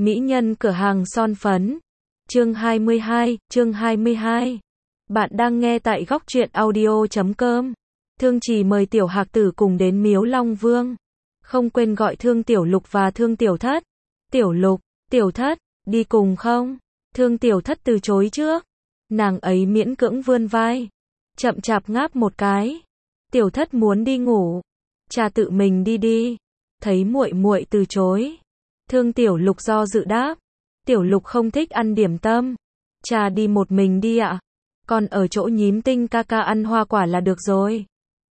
Mỹ nhân cửa hàng son phấn. Chương 22. Bạn đang nghe tại góc truyện audio.com. Thương Trì mời Tiểu Hạc Tử cùng đến Miếu Long Vương. Không quên gọi Thương Tiểu Lục và Thương Tiểu Thất. Tiểu Lục, Tiểu Thất, đi cùng không? Thương Tiểu Thất từ chối trước. Nàng ấy miễn cưỡng vươn vai, chậm chạp ngáp một cái. Tiểu Thất muốn đi ngủ, cha tự mình đi đi. Thấy muội muội từ chối, Thương Tiểu Lục do dự đáp, Tiểu Lục không thích ăn điểm tâm, cha đi một mình đi ạ. Con ở chỗ Nhím Tinh ca ca ăn hoa quả là được rồi.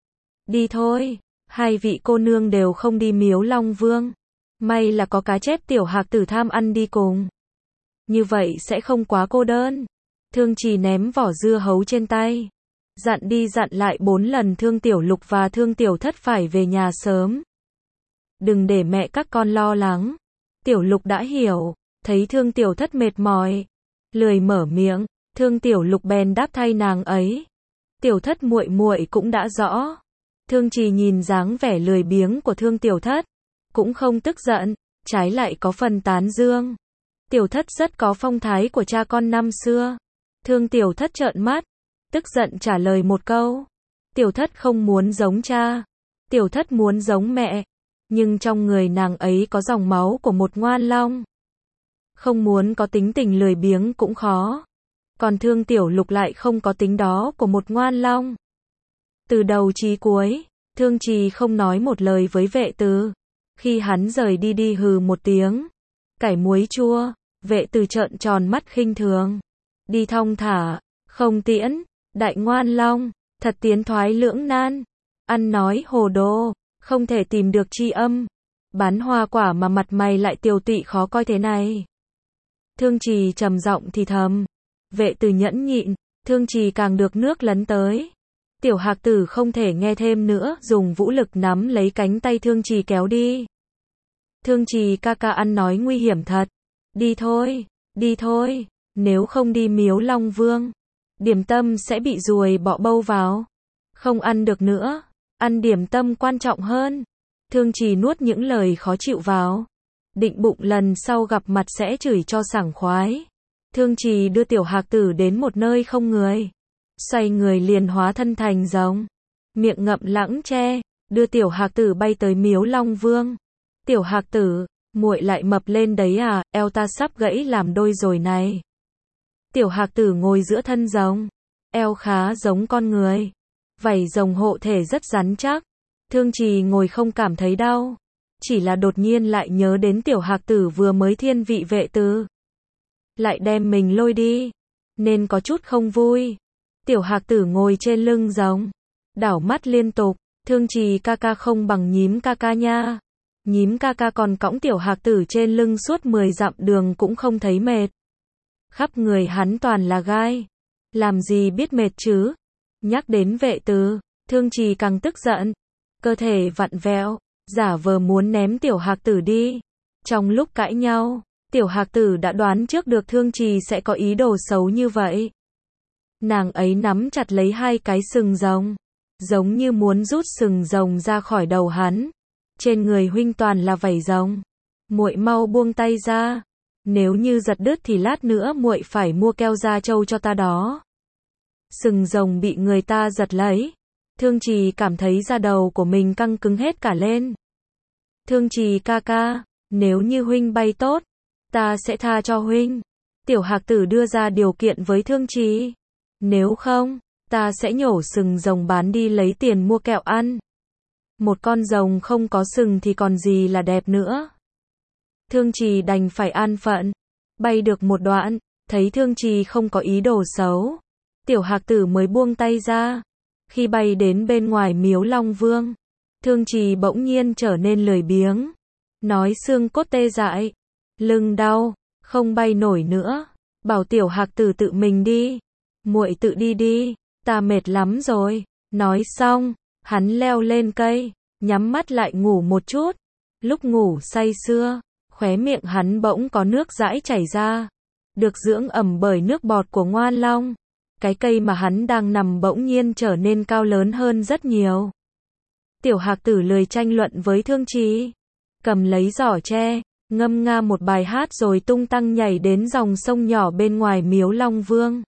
Đi thôi. Hai vị cô nương đều không đi Miếu Long Vương. May là có cá chép Tiểu Hạc Tử tham ăn đi cùng. Như vậy sẽ không quá cô đơn. Thương Trì ném vỏ dưa hấu trên tay, dặn đi dặn lại 4 lần Thương Tiểu Lục và Thương Tiểu Thất phải về nhà sớm. Đừng để mẹ các con lo lắng. Tiểu Lục đã hiểu, thấy Thương Tiểu Thất mệt mỏi, lười mở miệng, Thương Tiểu Lục bèn đáp thay nàng ấy. Tiểu Thất muội muội cũng đã rõ. Thương Trì nhìn dáng vẻ lười biếng của Thương Tiểu Thất, cũng không tức giận, trái lại có phần tán dương. Tiểu Thất rất có phong thái của cha con năm xưa. Thương Tiểu Thất trợn mắt, tức giận trả lời một câu. Tiểu Thất không muốn giống cha, Tiểu Thất muốn giống mẹ, nhưng trong người nàng ấy có dòng máu của một ngoan long. Không muốn có tính tình lười biếng cũng khó. Còn Thương Tiểu Lục lại không có tính đó của một ngoan long. Từ đầu chí cuối, Thương Trì không nói một lời với Vệ Từ. Khi hắn rời đi hừ một tiếng. Cải muối chua. Vệ Từ trợn tròn mắt khinh thường. Đi thong thả, không tiễn, đại ngoan long, thật tiến thoái lưỡng nan. Ăn nói hồ đồ, không thể tìm được tri âm. Bán hoa quả mà mặt mày lại tiều tụy khó coi thế này. Thương Trì trầm giọng thì thầm. Vệ Từ nhẫn nhịn, Thương Trì càng được nước lấn tới. Tiểu Hạc Tử không thể nghe thêm nữa, dùng vũ lực nắm lấy cánh tay Thương Trì kéo đi. Thương Trì ca ca ăn nói nguy hiểm thật. Đi thôi, nếu không đi Miếu Long Vương, điểm tâm sẽ bị ruồi bọ bâu vào. Không ăn được nữa, ăn điểm tâm quan trọng hơn. Thương Trì nuốt những lời khó chịu vào. Định bụng lần sau gặp mặt sẽ chửi cho sảng khoái. Thương Trì đưa Tiểu Hạc Tử đến một nơi không người. Xoay người liền hóa thân thành rồng. Miệng ngậm lãng tre, đưa Tiểu Hạc Tử bay tới Miếu Long Vương. Tiểu Hạc Tử, muội lại mập lên đấy à, eo ta sắp gãy làm đôi rồi này. Tiểu Hạc Tử ngồi giữa thân rồng, eo khá giống con người. Vảy rồng hộ thể rất rắn chắc. Thương Trì ngồi không cảm thấy đau. Chỉ là đột nhiên lại nhớ đến Tiểu Hạc Tử vừa mới thiên vị Vệ Từ, lại đem mình lôi đi, nên có chút không vui. Tiểu Hạc Tử ngồi trên lưng rồng, đảo mắt liên tục. Thương Trì ca ca không bằng Nhím ca ca nha. Nhím ca ca còn cõng Tiểu Hạc Tử trên lưng suốt 10 dặm đường cũng không thấy mệt. Khắp người hắn toàn là gai, làm gì biết mệt chứ. Nhắc đến Vệ Từ, Thương Trì càng tức giận, cơ thể vặn vẹo, giả vờ muốn ném Tiểu Hạc Tử đi. Trong lúc cãi nhau, Tiểu Hạc Tử đã đoán trước được Thương Trì sẽ có ý đồ xấu như vậy. Nàng ấy nắm chặt lấy hai cái sừng rồng, giống như muốn rút sừng rồng ra khỏi đầu hắn. Trên người huynh toàn là vảy rồng, muội mau buông tay ra. Nếu như giật đứt thì lát nữa muội phải mua keo da trâu cho ta đó. Sừng rồng bị người ta giật lấy. Thương Trì cảm thấy da đầu của mình căng cứng hết cả lên. Thương Trì ca ca, nếu như huynh bay tốt, ta sẽ tha cho huynh. Tiểu Hạc Tử đưa ra điều kiện với Thương Trì. Nếu không, ta sẽ nhổ sừng rồng bán đi lấy tiền mua kẹo ăn. Một con rồng không có sừng thì còn gì là đẹp nữa. Thương Trì đành phải an phận. Bay được một đoạn, thấy Thương Trì không có ý đồ xấu, Tiểu Hạc Tử mới buông tay ra. Khi bay đến bên ngoài Miếu Long Vương, Thương Trì bỗng nhiên trở nên lười biếng. Nói xương cốt tê dại, lưng đau, không bay nổi nữa. Bảo Tiểu Hạc Tử tự mình đi. Muội tự đi đi, ta mệt lắm rồi. Nói xong, hắn leo lên cây, nhắm mắt lại ngủ một chút. Lúc ngủ say sưa, khóe miệng hắn bỗng có nước dãi chảy ra. Được dưỡng ẩm bởi nước bọt của ngoan long. Cái cây mà hắn đang nằm bỗng nhiên trở nên cao lớn hơn rất nhiều. Tiểu Hạc Tử lười tranh luận với Thương Trì, cầm lấy giỏ tre, ngâm nga một bài hát rồi tung tăng nhảy đến dòng sông nhỏ bên ngoài miếu Long Vương.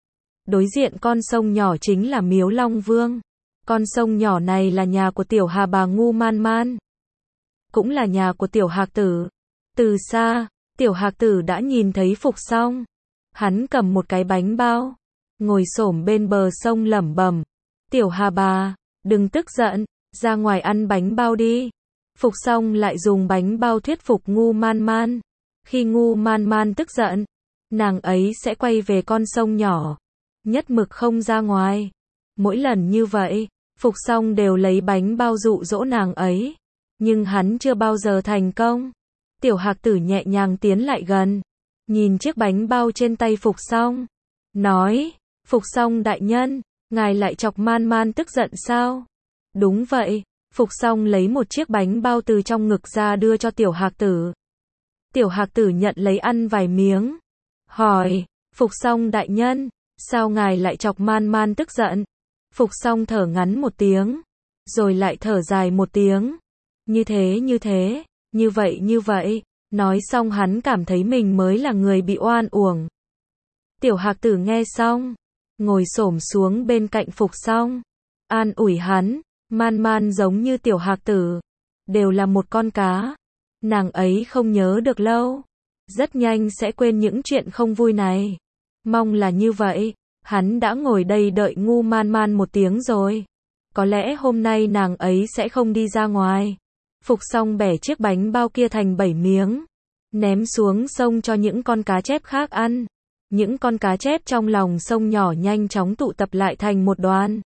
Đối diện con sông nhỏ chính là miếu Long Vương. Con sông nhỏ này là nhà của tiểu Hà Bà Ngu Man Man, cũng là nhà của tiểu Hạc Tử. Từ xa, tiểu Hạc Tử đã nhìn thấy Phục Song. Hắn cầm một cái bánh bao, ngồi xổm bên bờ sông lẩm bẩm, tiểu Hà Bà, đừng tức giận, ra ngoài ăn bánh bao đi. Phục Song lại dùng bánh bao thuyết phục Ngu Man Man. Khi Ngu Man Man tức giận, nàng ấy sẽ quay về con sông nhỏ, nhất mực không ra ngoài. Mỗi lần như vậy, Phục Song đều lấy bánh bao dụ dỗ nàng ấy, nhưng hắn chưa bao giờ thành công. Tiểu Hạc Tử nhẹ nhàng tiến lại gần, nhìn chiếc bánh bao trên tay Phục Song, nói, Phục Song đại nhân, ngài lại chọc Man Man tức giận sao? Đúng vậy. Phục Song lấy một chiếc bánh bao từ trong ngực ra đưa cho tiểu Hạc Tử. Tiểu Hạc Tử nhận lấy ăn vài miếng, hỏi, Phục Song đại nhân, sao ngài lại chọc Man Man tức giận? Phục Song thở ngắn một tiếng, rồi lại thở dài một tiếng. Như thế, như vậy. Nói xong hắn cảm thấy mình mới là người bị oan uổng. Tiểu Hạc Tử nghe xong, ngồi xổm xuống bên cạnh Phục Song, an ủi hắn, Man Man giống như tiểu Hạc Tử, đều là một con cá. Nàng ấy không nhớ được lâu, rất nhanh sẽ quên những chuyện không vui này. Mong là như vậy. Hắn đã ngồi đây đợi Ngu Man Man một tiếng rồi. Có lẽ hôm nay nàng ấy sẽ không đi ra ngoài. Phục Song bẻ chiếc bánh bao kia thành 7 miếng, ném xuống sông cho những con cá chép khác ăn. Những con cá chép trong lòng sông nhỏ nhanh chóng tụ tập lại thành một đoàn,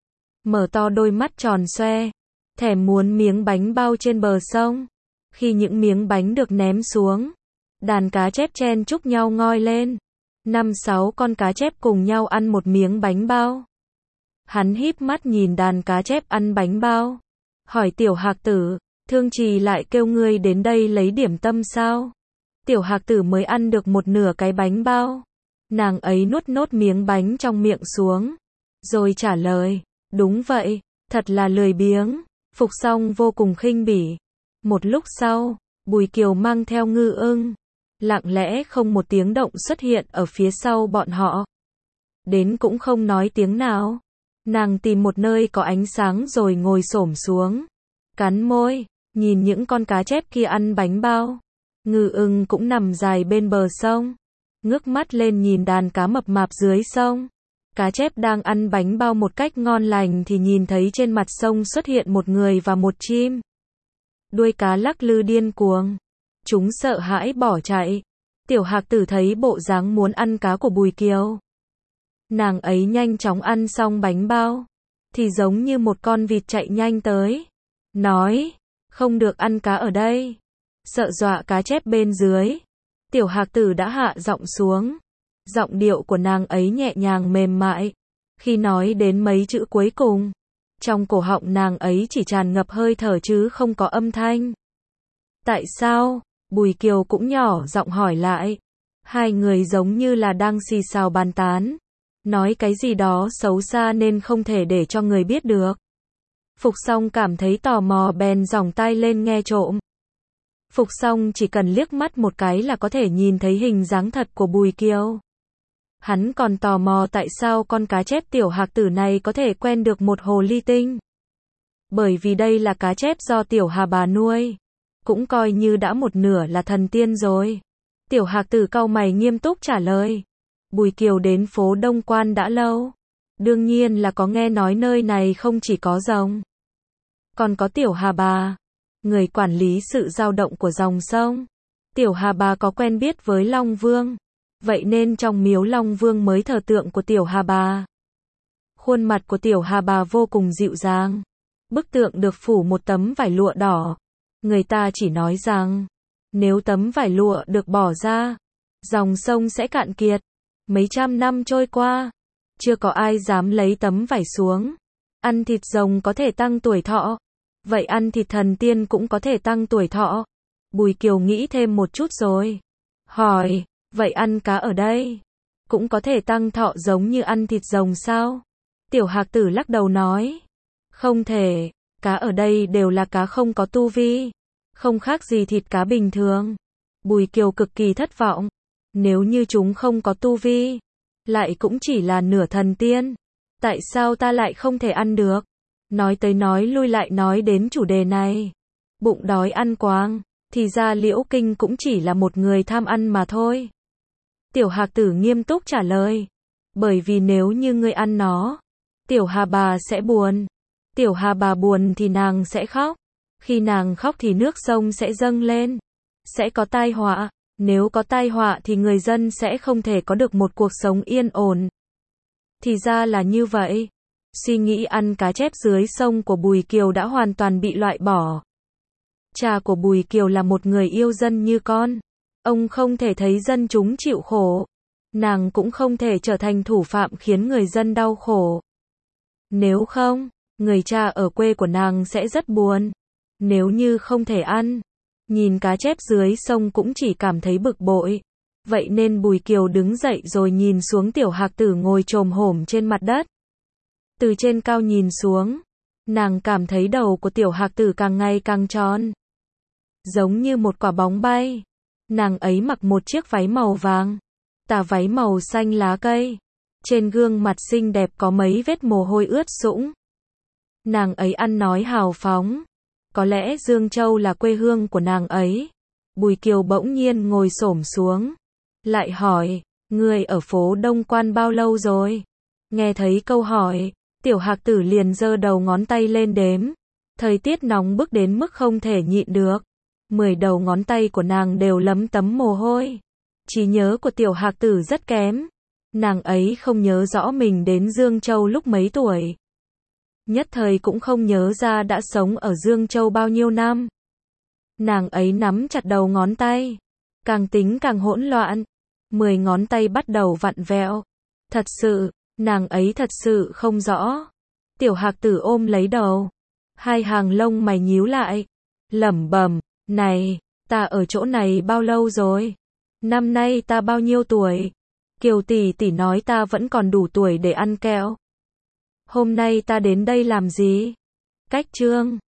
mở to đôi mắt tròn xoe, thèm muốn miếng bánh bao trên bờ sông. Khi những miếng bánh được ném xuống, đàn cá chép chen chúc nhau ngoi lên. 5-6 con cá chép cùng nhau ăn một miếng bánh bao. Hắn híp mắt nhìn đàn cá chép ăn bánh bao, hỏi tiểu Hạc Tử, Thương Trì lại kêu ngươi đến đây lấy điểm tâm sao? Tiểu Hạc Tử mới ăn được một nửa cái bánh bao. Nàng ấy nuốt nốt miếng bánh trong miệng xuống, rồi trả lời, đúng vậy, thật là lười biếng. Phục Song vô cùng khinh bỉ. Một lúc sau, Bùi Kiều mang theo Ngư Ưng, lặng lẽ không một tiếng động xuất hiện ở phía sau bọn họ. Đến cũng không nói tiếng nào. Nàng tìm một nơi có ánh sáng rồi ngồi xổm xuống, cắn môi, nhìn những con cá chép kia ăn bánh bao. Ngư Ưng cũng nằm dài bên bờ sông, ngước mắt lên nhìn đàn cá mập mạp dưới sông. Cá chép đang ăn bánh bao một cách ngon lành thì nhìn thấy trên mặt sông xuất hiện một người và một chim. Đuôi cá lắc lư điên cuồng. Chúng sợ hãi bỏ chạy. Tiểu Hạc Tử thấy bộ dáng muốn ăn cá của Bùi Kiều. Nàng ấy nhanh chóng ăn xong bánh bao, thì giống như một con vịt chạy nhanh tới, nói, không được ăn cá ở đây. Sợ dọa cá chép bên dưới, Tiểu Hạc Tử đã hạ giọng xuống. Giọng điệu của nàng ấy nhẹ nhàng mềm mại. Khi nói đến mấy chữ cuối cùng, trong cổ họng nàng ấy chỉ tràn ngập hơi thở chứ không có âm thanh. Tại sao? Bùi Kiều cũng nhỏ giọng hỏi lại. Hai người giống như là đang xì xào bàn tán, nói cái gì đó xấu xa nên không thể để cho người biết được. Phục Song cảm thấy tò mò bèn giỏng tai lên nghe trộm. Phục Song chỉ cần liếc mắt một cái là có thể nhìn thấy hình dáng thật của Bùi Kiều. Hắn còn tò mò tại sao con cá chép tiểu Hạc Tử này có thể quen được một hồ ly tinh. Bởi vì đây là cá chép do tiểu Hà Bà nuôi, cũng coi như đã một nửa là thần tiên rồi. Tiểu Hạc Tử cau mày nghiêm túc trả lời. Bùi Kiều đến phố Đông Quan đã lâu. Đương nhiên là có nghe nói nơi này không chỉ có rồng, còn có tiểu Hà Bà, người quản lý sự dao động của dòng sông. Tiểu Hà Bà có quen biết với Long Vương, vậy nên trong miếu Long Vương mới thờ tượng của tiểu Hà Bà. Khuôn mặt của tiểu Hà Bà vô cùng dịu dàng. Bức tượng được phủ một tấm vải lụa đỏ. Người ta chỉ nói rằng, nếu tấm vải lụa được bỏ ra, dòng sông sẽ cạn kiệt. Mấy trăm năm trôi qua, chưa có ai dám lấy tấm vải xuống. Ăn thịt rồng có thể tăng tuổi thọ, vậy ăn thịt thần tiên cũng có thể tăng tuổi thọ. Bùi Kiều nghĩ thêm một chút rồi hỏi, vậy ăn cá ở đây cũng có thể tăng thọ giống như ăn thịt rồng sao? Tiểu Hạc Tử lắc đầu nói, không thể, cá ở đây đều là cá không có tu vi, không khác gì thịt cá bình thường. Bùi Kiều cực kỳ thất vọng. Nếu như chúng không có tu vi, lại cũng chỉ là nửa thần tiên, tại sao ta lại không thể ăn được? Nói tới nói lui lại nói đến chủ đề này. Bụng đói ăn quáng, thì ra Liễu Kinh cũng chỉ là một người tham ăn mà thôi. Tiểu Hạc Tử nghiêm túc trả lời. Bởi vì nếu như ngươi ăn nó, Tiểu Hà bà sẽ buồn. Tiểu Hà bà buồn thì nàng sẽ khóc. Khi nàng khóc thì nước sông sẽ dâng lên. Sẽ có tai họa. Nếu có tai họa thì người dân sẽ không thể có được một cuộc sống yên ổn. Thì ra là như vậy. Suy nghĩ ăn cá chép dưới sông của Bùi Kiều đã hoàn toàn bị loại bỏ. Cha của Bùi Kiều là một người yêu dân như con. Ông không thể thấy dân chúng chịu khổ. Nàng cũng không thể trở thành thủ phạm khiến người dân đau khổ. Nếu không, người cha ở quê của nàng sẽ rất buồn. Nếu như không thể ăn, nhìn cá chép dưới sông cũng chỉ cảm thấy bực bội. Vậy nên Bùi Kiều đứng dậy rồi nhìn xuống Tiểu Hạc Tử ngồi chồm hổm trên mặt đất. Từ trên cao nhìn xuống, nàng cảm thấy đầu của Tiểu Hạc Tử càng ngày càng tròn, giống như một quả bóng bay. Nàng ấy mặc một chiếc váy màu vàng, tà váy màu xanh lá cây. Trên gương mặt xinh đẹp có mấy vết mồ hôi ướt sũng. Nàng ấy ăn nói hào phóng. Có lẽ Dương Châu là quê hương của nàng ấy. Bùi Kiều bỗng nhiên ngồi xổm xuống, lại hỏi, ngươi ở phố Đông Quan bao lâu rồi? Nghe thấy câu hỏi, Tiểu Hạc Tử liền giơ đầu ngón tay lên đếm. Thời tiết nóng bức đến mức không thể nhịn được. 10 đầu ngón tay của nàng đều lấm tấm mồ hôi. Trí nhớ của Tiểu Hạc Tử rất kém. Nàng ấy không nhớ rõ mình đến Dương Châu lúc mấy tuổi. Nhất thời cũng không nhớ ra đã sống ở Dương Châu bao nhiêu năm. Nàng ấy nắm chặt đầu ngón tay, càng tính càng hỗn loạn. 10 ngón tay bắt đầu vặn vẹo. Thật sự, nàng ấy thật sự không rõ. Tiểu Hạc Tử ôm lấy đầu, hai hàng lông mày nhíu lại, lẩm bẩm, này, ta ở chỗ này bao lâu rồi? Năm nay ta bao nhiêu tuổi? Kiều tỷ tỷ nói ta vẫn còn đủ tuổi để ăn kẹo. Hôm nay ta đến đây làm gì? Cách chương